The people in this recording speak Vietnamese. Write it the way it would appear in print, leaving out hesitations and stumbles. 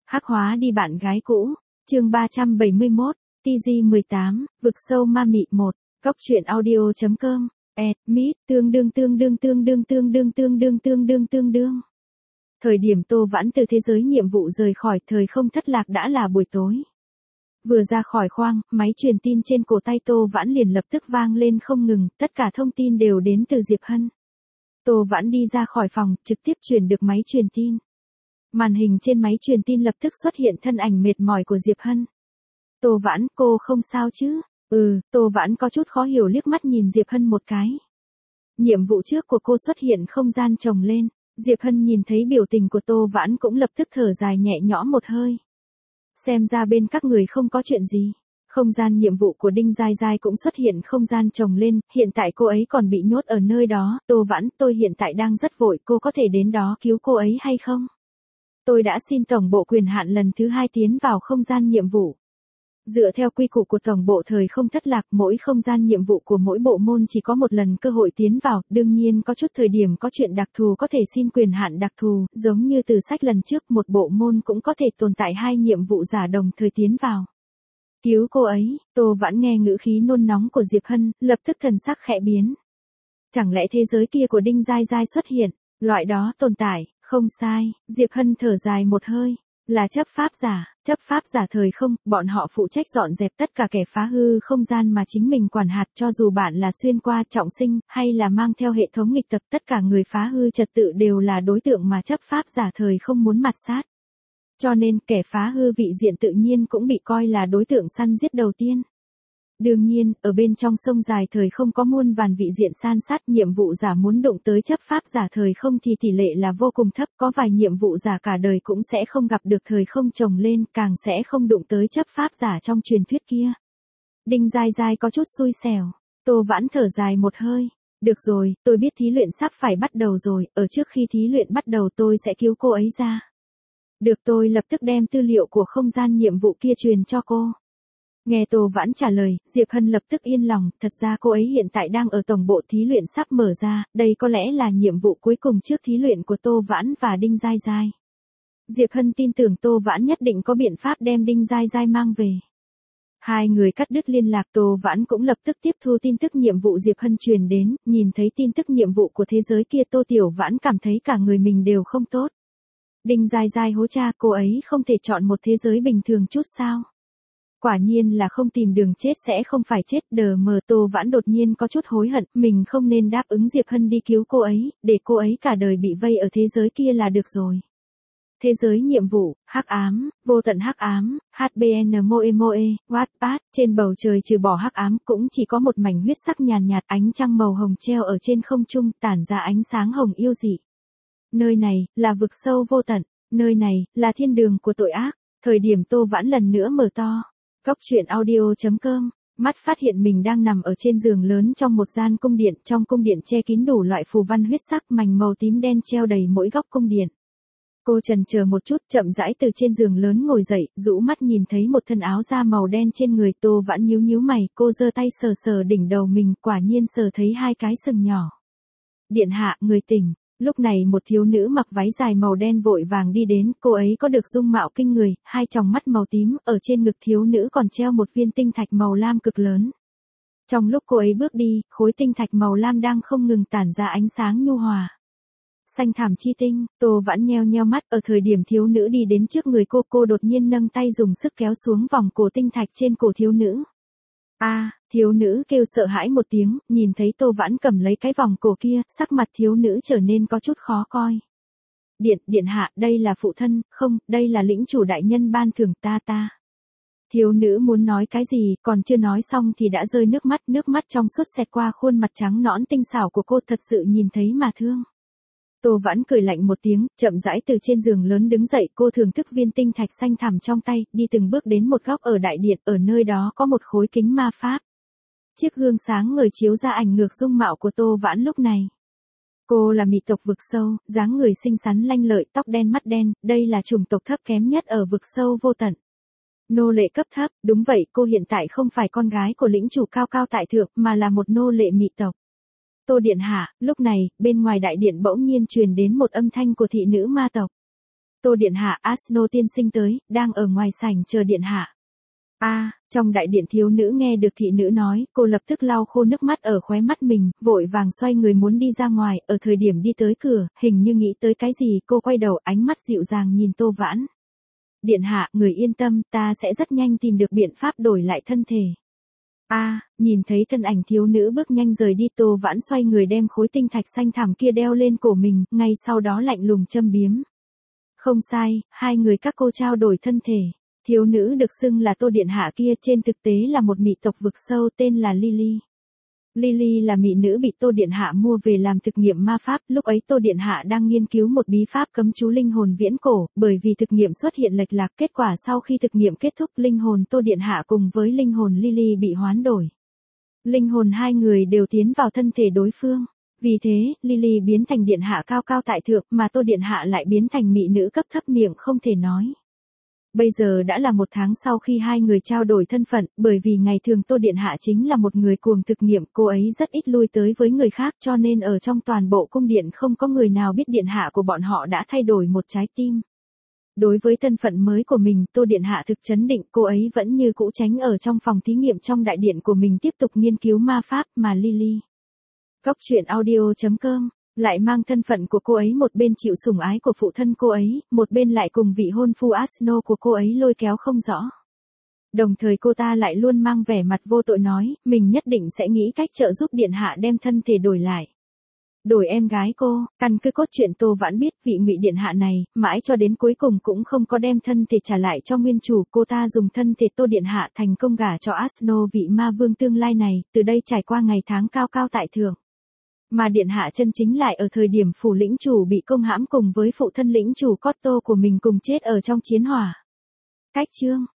Hắc hóa đi bạn gái cũ. Chương 371, TG18, vực sâu ma mị 1, Cóc truyện audio.com. Admit, tương đương. Thời điểm Tô Vãn từ thế giới nhiệm vụ rời khỏi thời không thất lạc đã là buổi tối. Vừa ra khỏi khoang, máy truyền tin trên cổ tay Tô Vãn liền lập tức vang lên không ngừng, tất cả thông tin đều đến từ Diệp Hân. Tô Vãn đi ra khỏi phòng, trực tiếp truyền được máy truyền tin. Màn hình trên máy truyền tin lập tức xuất hiện thân ảnh mệt mỏi của Diệp Hân. Tô Vãn, cô không sao chứ? Tô Vãn có chút khó hiểu liếc mắt nhìn Diệp Hân một cái. Nhiệm vụ trước của cô xuất hiện không gian chồng lên. Diệp Hân nhìn thấy biểu tình của Tô Vãn cũng lập tức thở dài nhẹ nhõm một hơi. Xem ra bên các người không có chuyện gì. Không gian nhiệm vụ của Đinh Giai Giai cũng xuất hiện không gian chồng lên, hiện tại cô ấy còn bị nhốt ở nơi đó. Tô Vãn, tôi hiện tại đang rất vội, cô có thể đến đó cứu cô ấy hay không? Tôi đã xin tổng bộ quyền hạn lần thứ 2 tiến vào không gian nhiệm vụ. Dựa theo quy củ của tổng bộ thời không thất lạc, mỗi không gian nhiệm vụ của mỗi bộ môn chỉ có một lần cơ hội tiến vào, đương nhiên có chút thời điểm có chuyện đặc thù có thể xin quyền hạn đặc thù, giống như từ sách lần trước một bộ môn cũng có thể tồn tại 2 nhiệm vụ giả đồng thời tiến vào. Cứu cô ấy. Tô Vãn nghe ngữ khí nôn nóng của Diệp Hân, lập tức thần sắc khẽ biến. Chẳng lẽ thế giới kia của Đinh Giai Giai xuất hiện, loại đó tồn tại? Không sai, Diệp Hân thở dài một hơi. Là chấp pháp giả thời không, bọn họ phụ trách dọn dẹp tất cả kẻ phá hư không gian mà chính mình quản hạt, cho dù bạn là xuyên qua trọng sinh, hay là mang theo hệ thống nghịch tập, tất cả người phá hư trật tự đều là đối tượng mà chấp pháp giả thời không muốn mạt sát. Cho nên kẻ phá hư vị diện tự nhiên cũng bị coi là đối tượng săn giết đầu tiên. Đương nhiên, ở bên trong sông dài thời không có muôn vàn vị diện san sát, nhiệm vụ giả muốn đụng tới chấp pháp giả thời không thì tỷ lệ là vô cùng thấp, có vài nhiệm vụ giả cả đời cũng sẽ không gặp được thời không chồng lên, càng sẽ không đụng tới chấp pháp giả trong truyền thuyết kia. Đinh Giai Giai có chút xui xẻo. Tô Vãn thở dài một hơi. Được rồi, tôi biết thí luyện sắp phải bắt đầu rồi, ở trước khi thí luyện bắt đầu tôi sẽ cứu cô ấy ra. Được, tôi lập tức đem tư liệu của không gian nhiệm vụ kia truyền cho cô. Nghe Tô Vãn trả lời, Diệp Hân lập tức yên lòng, thật ra cô ấy hiện tại đang ở tổng bộ thí luyện sắp mở ra, đây có lẽ là nhiệm vụ cuối cùng trước thí luyện của Tô Vãn và Đinh Giai Giai. Diệp Hân tin tưởng Tô Vãn nhất định có biện pháp đem Đinh Giai Giai mang về. Hai người cắt đứt liên lạc, Tô Vãn cũng lập tức tiếp thu tin tức nhiệm vụ Diệp Hân truyền đến, nhìn thấy tin tức nhiệm vụ của thế giới kia Tô Tiểu Vãn cảm thấy cả người mình đều không tốt. Đinh Giai Giai hố cha, cô ấy không thể chọn một thế giới bình thường chút sao? Quả nhiên là không tìm đường chết sẽ không phải chết. Tô Vãn đột nhiên có chút hối hận, mình không nên đáp ứng Diệp Hân đi cứu cô ấy, để cô ấy cả đời bị vây ở thế giới kia là được rồi. Thế giới nhiệm vụ, hắc ám, vô tận hắc ám, HBN Moe, Wattpad, trên bầu trời trừ bỏ hắc ám cũng chỉ có một mảnh huyết sắc nhàn nhạt, ánh trăng màu hồng treo ở trên không trung, tản ra ánh sáng hồng yêu dị. Nơi này, là vực sâu vô tận, nơi này, là thiên đường của tội ác. Thời điểm Tô Vãn lần nữa mở to Cóc truyện audio.com, mắt phát hiện mình đang nằm ở trên giường lớn trong một gian cung điện, trong cung điện che kín đủ loại phù văn huyết sắc, mảnh màu tím đen treo đầy mỗi góc cung điện. Cô chần chờ một chút, chậm rãi từ trên giường lớn ngồi dậy, rũ mắt nhìn thấy một thân áo da màu đen trên người. Tô Vãn nhíu mày, cô giơ tay sờ sờ đỉnh đầu mình, quả nhiên sờ thấy 2 cái sừng nhỏ. Điện hạ, người tỉnh. Lúc này một thiếu nữ mặc váy dài màu đen vội vàng đi đến, cô ấy có được dung mạo kinh người, 2 tròng mắt màu tím, ở trên ngực thiếu nữ còn treo một viên tinh thạch màu lam cực lớn. Trong lúc cô ấy bước đi, khối tinh thạch màu lam đang không ngừng tản ra ánh sáng nhu hòa. Xanh thảm chi tinh. Tô Vãn nheo mắt, ở thời điểm thiếu nữ đi đến trước người cô đột nhiên nâng tay dùng sức kéo xuống vòng cổ tinh thạch trên cổ thiếu nữ. Thiếu nữ kêu sợ hãi một tiếng, nhìn thấy Tô Vãn cầm lấy cái vòng cổ kia, sắc mặt thiếu nữ trở nên có chút khó coi. Điện hạ, đây là phụ thân, không, đây là lĩnh chủ đại nhân ban thưởng ta. Thiếu nữ muốn nói cái gì, còn chưa nói xong thì đã rơi nước mắt trong suốt xẹt qua khuôn mặt trắng nõn tinh xảo của cô, thật sự nhìn thấy mà thương. Tô Vãn cười lạnh một tiếng, chậm rãi từ trên giường lớn đứng dậy, cô thưởng thức viên tinh thạch xanh thẳm trong tay, đi từng bước đến một góc ở đại điện, ở nơi đó có một khối kính ma pháp. Chiếc gương sáng ngời chiếu ra ảnh ngược dung mạo của Tô Vãn lúc này. Cô là mị tộc vực sâu, dáng người xinh xắn lanh lợi, tóc đen mắt đen, đây là chủng tộc thấp kém nhất ở vực sâu vô tận. Nô lệ cấp thấp, đúng vậy, cô hiện tại không phải con gái của lĩnh chủ cao cao tại thượng, mà là một nô lệ mị tộc. Tô điện hạ, lúc này, bên ngoài đại điện bỗng nhiên truyền đến một âm thanh của thị nữ ma tộc. Tô điện hạ, Asno tiên sinh tới, đang ở ngoài sảnh chờ điện hạ. Trong đại điện thiếu nữ nghe được thị nữ nói, cô lập tức lau khô nước mắt ở khóe mắt mình, vội vàng xoay người muốn đi ra ngoài, ở thời điểm đi tới cửa, hình như nghĩ tới cái gì, cô quay đầu ánh mắt dịu dàng nhìn Tô Vãn. Điện hạ, người yên tâm, ta sẽ rất nhanh tìm được biện pháp đổi lại thân thể. Nhìn thấy thân ảnh thiếu nữ bước nhanh rời đi, Tô Vãn xoay người đem khối tinh thạch xanh thẳm kia đeo lên cổ mình, ngay sau đó lạnh lùng châm biếm. Không sai, hai người các cô trao đổi thân thể. Thiếu nữ được xưng là Tô điện hạ kia trên thực tế là một mỹ tộc vực sâu tên là Lily. Lily là mỹ nữ bị Tô điện hạ mua về làm thực nghiệm ma pháp, lúc ấy Tô điện hạ đang nghiên cứu một bí pháp cấm chú linh hồn viễn cổ, bởi vì thực nghiệm xuất hiện lệch lạc, kết quả sau khi thực nghiệm kết thúc, linh hồn Tô điện hạ cùng với linh hồn Lily bị hoán đổi. Linh hồn hai người đều tiến vào thân thể đối phương. Vì thế, Lily biến thành điện hạ cao cao tại thượng, mà Tô điện hạ lại biến thành mỹ nữ cấp thấp miệng không thể nói. Bây giờ đã là 1 tháng sau khi hai người trao đổi thân phận, bởi vì ngày thường Tô điện hạ chính là một người cuồng thực nghiệm, cô ấy rất ít lui tới với người khác, cho nên ở trong toàn bộ cung điện không có người nào biết điện hạ của bọn họ đã thay đổi một trái tim. Đối với thân phận mới của mình, Tô điện hạ thực chấn định, cô ấy vẫn như cũ tránh ở trong phòng thí nghiệm trong đại điện của mình tiếp tục nghiên cứu ma pháp, mà Lily. Góc truyện audio.com lại mang thân phận của cô ấy, một bên chịu sủng ái của phụ thân cô ấy, một bên lại cùng vị hôn phu Asno của cô ấy lôi kéo không rõ. Đồng thời cô ta lại luôn mang vẻ mặt vô tội nói, mình nhất định sẽ nghĩ cách trợ giúp điện hạ đem thân thể đổi lại. Đổi em gái cô, căn cứ cốt truyện Tô Vãn biết, vị Ngụy điện hạ này, mãi cho đến cuối cùng cũng không có đem thân thể trả lại cho nguyên chủ, cô ta dùng thân thể Tô điện hạ thành công gả cho Asno vị ma vương tương lai này, từ đây trải qua ngày tháng cao cao tại thượng. Mà điện hạ chân chính lại ở thời điểm phủ lĩnh chủ bị công hãm cùng với phụ thân lĩnh chủ Cotto của mình cùng chết ở trong chiến hỏa. Cách chương